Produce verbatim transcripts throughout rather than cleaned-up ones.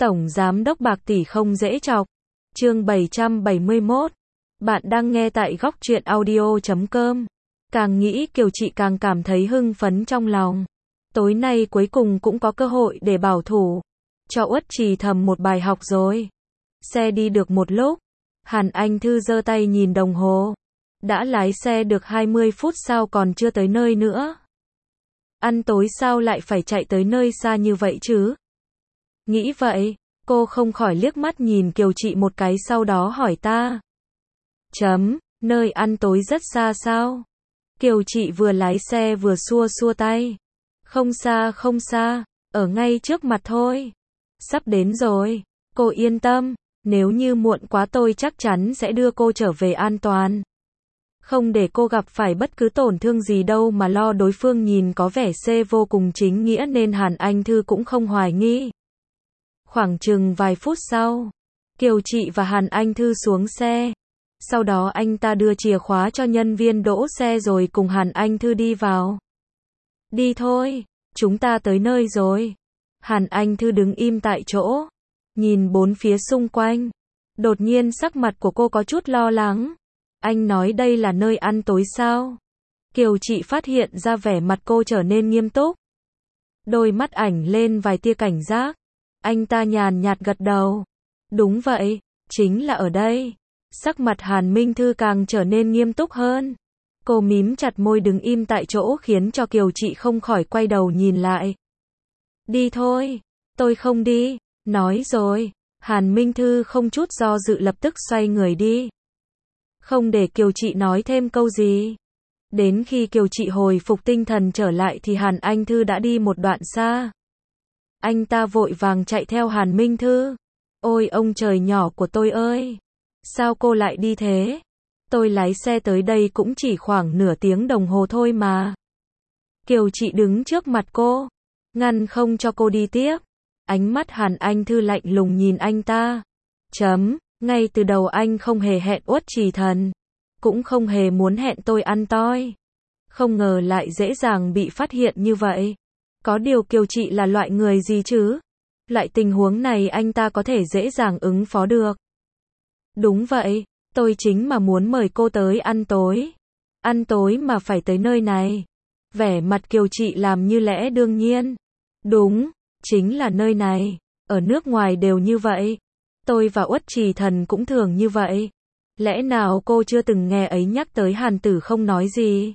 Tổng Giám đốc bạc tỷ không dễ chọc. Chương bảy trăm bảy mươi mốt. Bạn đang nghe tại góc truyện audio chấm com. Càng nghĩ Kiều Trị càng cảm thấy hưng phấn trong lòng. Tối nay cuối cùng cũng có cơ hội để bảo thủ. Cho Uất Trì Thầm một bài học rồi. Xe đi được một lúc. Hàn Anh Thư giơ tay nhìn đồng hồ. Đã lái xe được hai mươi phút sao còn chưa tới nơi nữa. Ăn tối sao lại phải chạy tới nơi xa như vậy chứ? Nghĩ vậy, cô không khỏi liếc mắt nhìn Kiều Trị một cái sau đó hỏi ta. Chấm, nơi ăn tối rất xa sao? Kiều Trị vừa lái xe vừa xua xua tay. Không xa không xa, ở ngay trước mặt thôi. Sắp đến rồi, cô yên tâm, nếu như muộn quá tôi chắc chắn sẽ đưa cô trở về an toàn. Không để cô gặp phải bất cứ tổn thương gì đâu mà lo. Đối phương nhìn có vẻ xê vô cùng chính nghĩa nên Hàn Anh Thư cũng không hoài nghi. Khoảng chừng vài phút sau, Kiều Trị và Hàn Anh Thư xuống xe. Sau đó anh ta đưa chìa khóa cho nhân viên đỗ xe rồi cùng Hàn Anh Thư đi vào. Đi thôi, chúng ta tới nơi rồi. Hàn Anh Thư đứng im tại chỗ, nhìn bốn phía xung quanh. Đột nhiên sắc mặt của cô có chút lo lắng. Anh nói đây là nơi ăn tối sao? Kiều Trị phát hiện ra vẻ mặt cô trở nên nghiêm túc. Đôi mắt ảnh lên vài tia cảnh giác. Anh ta nhàn nhạt gật đầu. Đúng vậy, chính là ở đây. Sắc mặt Hàn Minh Thư càng trở nên nghiêm túc hơn. Cô mím chặt môi đứng im tại chỗ khiến cho Kiều Trị không khỏi quay đầu nhìn lại. Đi thôi, tôi không đi. Nói rồi, Hàn Minh Thư không chút do dự lập tức xoay người đi. Không để Kiều Trị nói thêm câu gì. Đến khi Kiều Trị hồi phục tinh thần trở lại thì Hàn Anh Thư đã đi một đoạn xa. Anh ta vội vàng chạy theo Hàn Minh Thư. Ôi ông trời nhỏ của tôi ơi! Sao cô lại đi thế? Tôi lái xe tới đây cũng chỉ khoảng nửa tiếng đồng hồ thôi mà. Kiều Trị đứng trước mặt cô, ngăn không cho cô đi tiếp. Ánh mắt Hàn Anh Thư lạnh lùng nhìn anh ta. Chấm, ngay từ đầu anh không hề hẹn Uất Trì Thần, cũng không hề muốn hẹn tôi ăn toi. Không ngờ lại dễ dàng bị phát hiện như vậy. Có điều Kiều Trị là loại người gì chứ? Loại tình huống này anh ta có thể dễ dàng ứng phó được. Đúng vậy, tôi chính mà muốn mời cô tới ăn tối. Ăn tối mà phải tới nơi này. Vẻ mặt Kiều Trị làm như lẽ đương nhiên. Đúng, chính là nơi này. Ở nước ngoài đều như vậy. Tôi và Uất Trì Thần cũng thường như vậy. Lẽ nào cô chưa từng nghe ấy nhắc tới Hàn Tử không nói gì?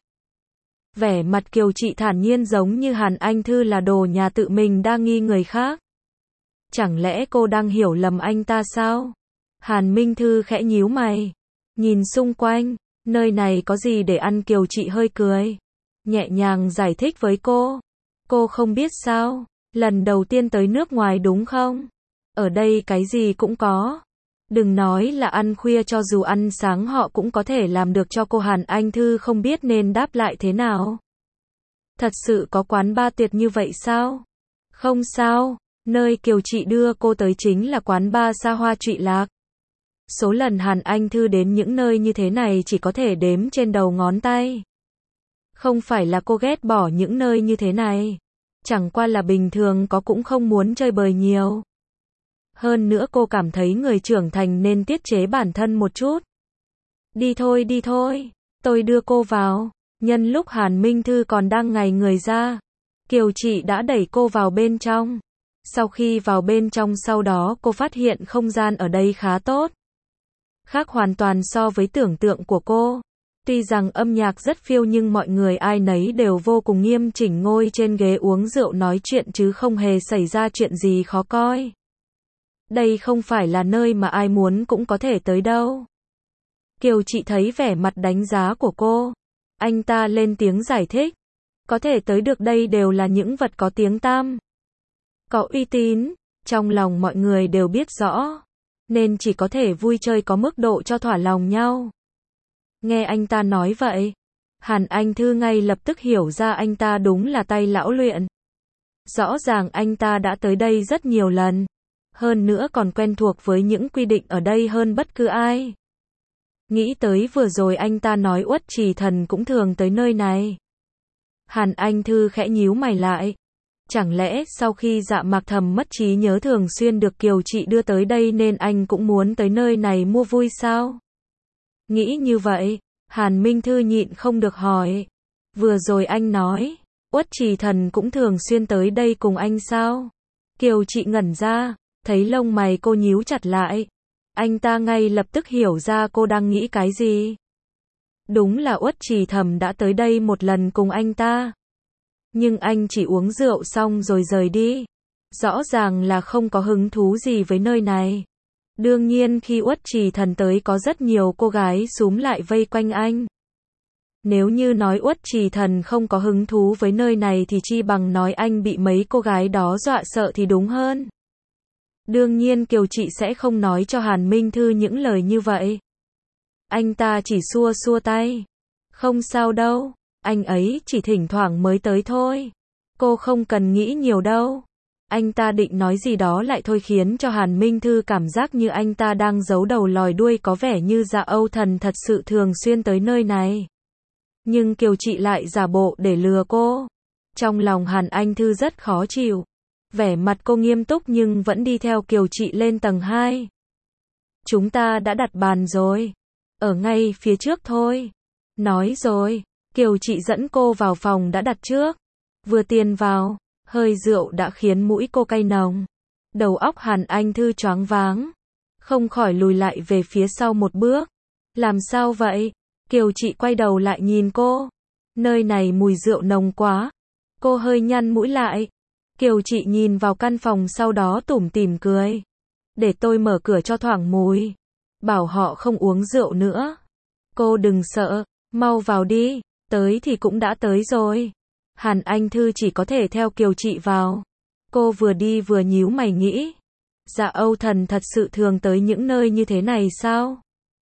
Vẻ mặt Kiều Trị thản nhiên giống như Hàn Anh Thư là đồ nhà tự mình đa nghi người khác. Chẳng lẽ cô đang hiểu lầm anh ta sao? Hàn Minh Thư khẽ nhíu mày. Nhìn xung quanh, nơi này có gì để ăn? Kiều Trị hơi cười. Nhẹ nhàng giải thích với cô. Cô không biết sao? Lần đầu tiên tới nước ngoài đúng không? Ở đây cái gì cũng có. Đừng nói là ăn khuya, cho dù ăn sáng họ cũng có thể làm được cho cô. Hàn Anh Thư không biết nên đáp lại thế nào. Thật sự có quán bar tuyệt như vậy sao? Không sao, nơi Kiều Trị đưa cô tới chính là quán bar xa hoa Trụy Lạc. Số lần Hàn Anh Thư đến những nơi như thế này chỉ có thể đếm trên đầu ngón tay. Không phải là cô ghét bỏ những nơi như thế này. Chẳng qua là bình thường có cũng không muốn chơi bời nhiều. Hơn nữa cô cảm thấy người trưởng thành nên tiết chế bản thân một chút. Đi thôi đi thôi, tôi đưa cô vào. Nhân lúc Hàn Minh Thư còn đang ngây người ra, Kiều Trị đã đẩy cô vào bên trong. Sau khi vào bên trong sau đó cô phát hiện không gian ở đây khá tốt. Khác hoàn toàn so với tưởng tượng của cô. Tuy rằng âm nhạc rất phiêu nhưng mọi người ai nấy đều vô cùng nghiêm chỉnh ngồi trên ghế uống rượu nói chuyện chứ không hề xảy ra chuyện gì khó coi. Đây không phải là nơi mà ai muốn cũng có thể tới đâu. Kiều Trị thấy vẻ mặt đánh giá của cô. Anh ta lên tiếng giải thích. Có thể tới được đây đều là những vật có tiếng tăm, có uy tín. Trong lòng mọi người đều biết rõ. Nên chỉ có thể vui chơi có mức độ cho thỏa lòng nhau. Nghe anh ta nói vậy, Hàn Anh Thư ngay lập tức hiểu ra anh ta đúng là tay lão luyện. Rõ ràng anh ta đã tới đây rất nhiều lần. Hơn nữa còn quen thuộc với những quy định ở đây hơn bất cứ ai. Nghĩ tới vừa rồi anh ta nói Uất Trì Thần cũng thường tới nơi này. Hàn Anh Thư khẽ nhíu mày lại. Chẳng lẽ sau khi Dạ Mạc Thầm mất trí nhớ thường xuyên được Kiều Trị đưa tới đây nên anh cũng muốn tới nơi này mua vui sao? Nghĩ như vậy, Hàn Minh Thư nhịn không được hỏi. Vừa rồi anh nói, Uất Trì Thần cũng thường xuyên tới đây cùng anh sao? Kiều Trị ngẩn ra, thấy lông mày cô nhíu chặt lại. Anh ta ngay lập tức hiểu ra cô đang nghĩ cái gì. Đúng là Uất Trì Thầm đã tới đây một lần cùng anh ta. Nhưng anh chỉ uống rượu xong rồi rời đi. Rõ ràng là không có hứng thú gì với nơi này. Đương nhiên khi Uất Trì Thần tới có rất nhiều cô gái xúm lại vây quanh anh. Nếu như nói Uất Trì Thần không có hứng thú với nơi này thì chi bằng nói anh bị mấy cô gái đó dọa sợ thì đúng hơn. Đương nhiên Kiều Trị sẽ không nói cho Hàn Minh Thư những lời như vậy. Anh ta chỉ xua xua tay. Không sao đâu, anh ấy chỉ thỉnh thoảng mới tới thôi. Cô không cần nghĩ nhiều đâu. Anh ta định nói gì đó lại thôi khiến cho Hàn Minh Thư cảm giác như anh ta đang giấu đầu lòi đuôi, có vẻ như Dạ Âu Thần thật sự thường xuyên tới nơi này. Nhưng Kiều Trị lại giả bộ để lừa cô. Trong lòng Hàn Anh Thư rất khó chịu. Vẻ mặt cô nghiêm túc nhưng vẫn đi theo Kiều Trị lên tầng hai. Chúng ta đã đặt bàn rồi. Ở ngay phía trước thôi. Nói rồi, Kiều Trị dẫn cô vào phòng đã đặt trước. Vừa tiến vào, hơi rượu đã khiến mũi cô cay nồng. Đầu óc Hàn Anh Thư choáng váng. Không khỏi lùi lại về phía sau một bước. Làm sao vậy? Kiều Trị quay đầu lại nhìn cô. Nơi này mùi rượu nồng quá. Cô hơi nhăn mũi lại. Kiều Trị nhìn vào căn phòng sau đó tủm tỉm cười. Để tôi mở cửa cho thoảng mùi. Bảo họ không uống rượu nữa. Cô đừng sợ, mau vào đi. Tới thì cũng đã tới rồi. Hàn Anh Thư chỉ có thể theo Kiều Trị vào. Cô vừa đi vừa nhíu mày nghĩ. Dạ Âu Thần thật sự thường tới những nơi như thế này sao?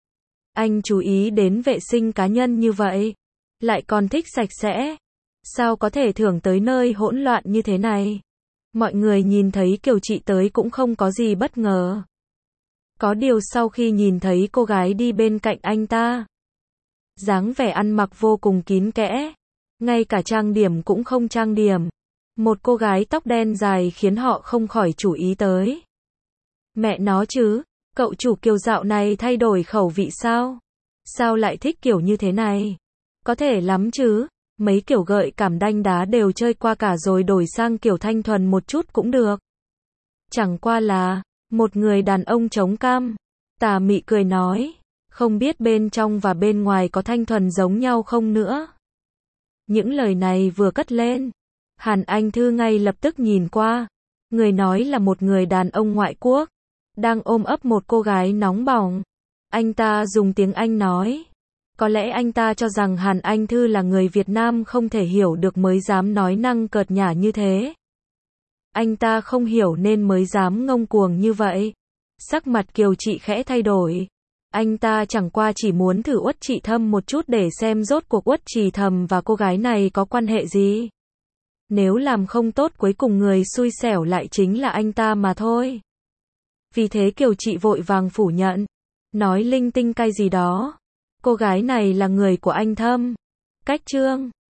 Anh chú ý đến vệ sinh cá nhân như vậy. Lại còn thích sạch sẽ. Sao có thể thường tới nơi hỗn loạn như thế này? Mọi người nhìn thấy Kiều Trị tới cũng không có gì bất ngờ. Có điều sau khi nhìn thấy cô gái đi bên cạnh anh ta, dáng vẻ ăn mặc vô cùng kín kẽ, ngay cả trang điểm cũng không trang điểm. Một cô gái tóc đen dài khiến họ không khỏi chú ý tới. Mẹ nó chứ, cậu chủ Kiều dạo này thay đổi khẩu vị sao? Sao lại thích kiểu như thế này? Có thể lắm chứ, mấy kiểu gợi cảm đanh đá đều chơi qua cả rồi, đổi sang kiểu thanh thuần một chút cũng được. Chẳng qua là một người đàn ông chống cam. Tà mị cười nói, không biết bên trong và bên ngoài có thanh thuần giống nhau không nữa. Những lời này vừa cất lên, Hàn Anh Thư ngay lập tức nhìn qua. Người nói là một người đàn ông ngoại quốc, đang ôm ấp một cô gái nóng bỏng. Anh ta dùng tiếng Anh nói. Có lẽ anh ta cho rằng Hàn Anh Thư là người Việt Nam không thể hiểu được mới dám nói năng cợt nhả như thế. Anh ta không hiểu nên mới dám ngông cuồng như vậy. Sắc mặt Kiều Trị khẽ thay đổi. Anh ta chẳng qua chỉ muốn thử Uất Trị Thâm một chút để xem rốt cuộc Uất Trì Thầm và cô gái này có quan hệ gì. Nếu làm không tốt cuối cùng người xui xẻo lại chính là anh ta mà thôi. Vì thế Kiều Trị vội vàng phủ nhận. Nói linh tinh cay gì đó. Cô gái này là người của anh Thâm. Cách chương